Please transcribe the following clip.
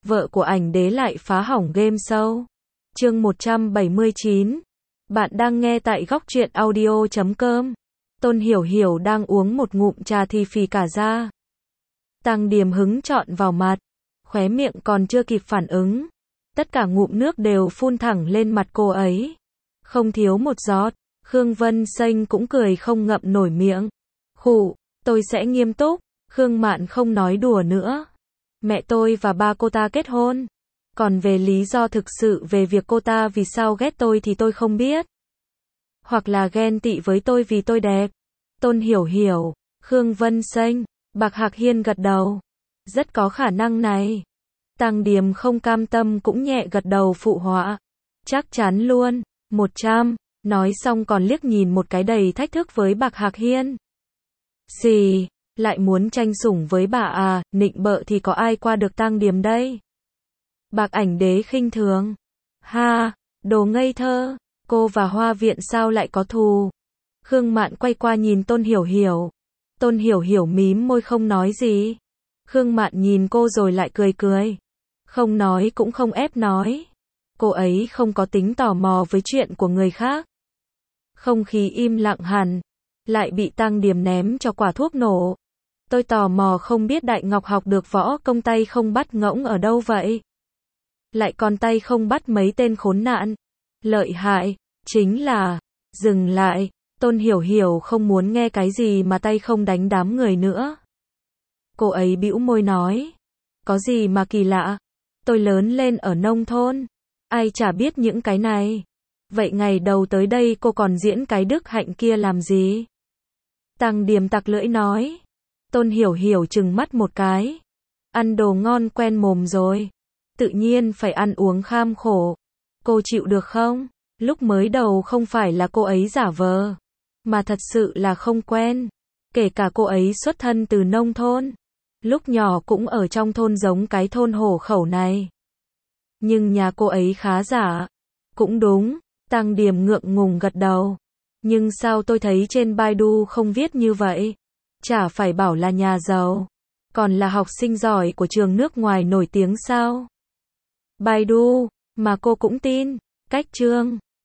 vợ của ảnh đế lại phá hỏng game show. Chương 179. Bạn đang nghe tại góc truyện audio.com. Tôn Hiểu Hiểu đang uống một ngụm trà thì phì cả ra. Tăng Điềm hứng trọn vào mặt, khóe miệng còn chưa kịp phản ứng, tất cả ngụm nước đều phun thẳng lên mặt cô ấy. Không thiếu một giọt. Khương Vân Xanh cũng cười không ngậm nổi miệng. Khụ, tôi sẽ nghiêm túc. Khương Mạn không nói đùa nữa. Mẹ tôi và ba cô ta kết hôn. Còn về lý do thực sự về việc cô ta vì sao ghét tôi thì tôi không biết. Hoặc là ghen tị với tôi vì tôi đẹp. Tôn Hiểu Hiểu, Khương Vân Xanh, Bạc Hạc Hiên gật đầu. Rất có khả năng này. Tăng Điềm không cam tâm cũng nhẹ gật đầu phụ họa. Chắc chắn luôn, 100. Nói xong còn liếc nhìn một cái đầy thách thức với Bạc Hạc Hiên. Xì, lại muốn tranh sủng với bà à, nịnh bợ thì có ai qua được Tăng Điềm đây. Bạc Ảnh Đế khinh thường. Ha, đồ ngây thơ, cô và Hoa Viện sao lại có thù. Khương Mạn quay qua nhìn Tôn Hiểu Hiểu. Tôn Hiểu Hiểu mím môi không nói gì. Khương Mạn nhìn cô rồi lại cười cười. Không nói cũng không ép nói. Cô ấy không có tính tò mò với chuyện của người khác. Không khí im lặng hẳn. Lại bị Tăng Điềm ném cho quả thuốc nổ. Tôi tò mò không biết Đại Ngọc học được võ công tay không bắt ngỗng ở đâu vậy. Lại còn tay không bắt mấy tên khốn nạn. Lợi hại, chính là... Dừng lại, Tôn Hiểu Hiểu không muốn nghe cái gì mà tay không đánh đám người nữa. Cô ấy bĩu môi nói. Có gì mà kỳ lạ. Tôi lớn lên ở nông thôn. Ai chả biết những cái này. Vậy ngày đầu tới đây cô còn diễn cái đức hạnh kia làm gì? Tăng Điềm tặc lưỡi nói. Tôn Hiểu Hiểu trừng mắt một cái. Ăn đồ ngon quen mồm rồi. Tự nhiên phải ăn uống kham khổ. Cô chịu được không? Lúc mới đầu không phải là cô ấy giả vờ. Mà thật sự là không quen. Kể cả cô ấy xuất thân từ nông thôn. Lúc nhỏ cũng ở trong thôn giống cái thôn Hổ Khẩu này. Nhưng nhà cô ấy khá giả. Cũng đúng. Tăng Điềm ngượng ngùng gật đầu. Nhưng sao tôi thấy trên Baidu không viết như vậy? Chả phải bảo là nhà giàu. Còn là học sinh giỏi của trường nước ngoài nổi tiếng sao? Baidu, mà cô cũng tin. Cách chương.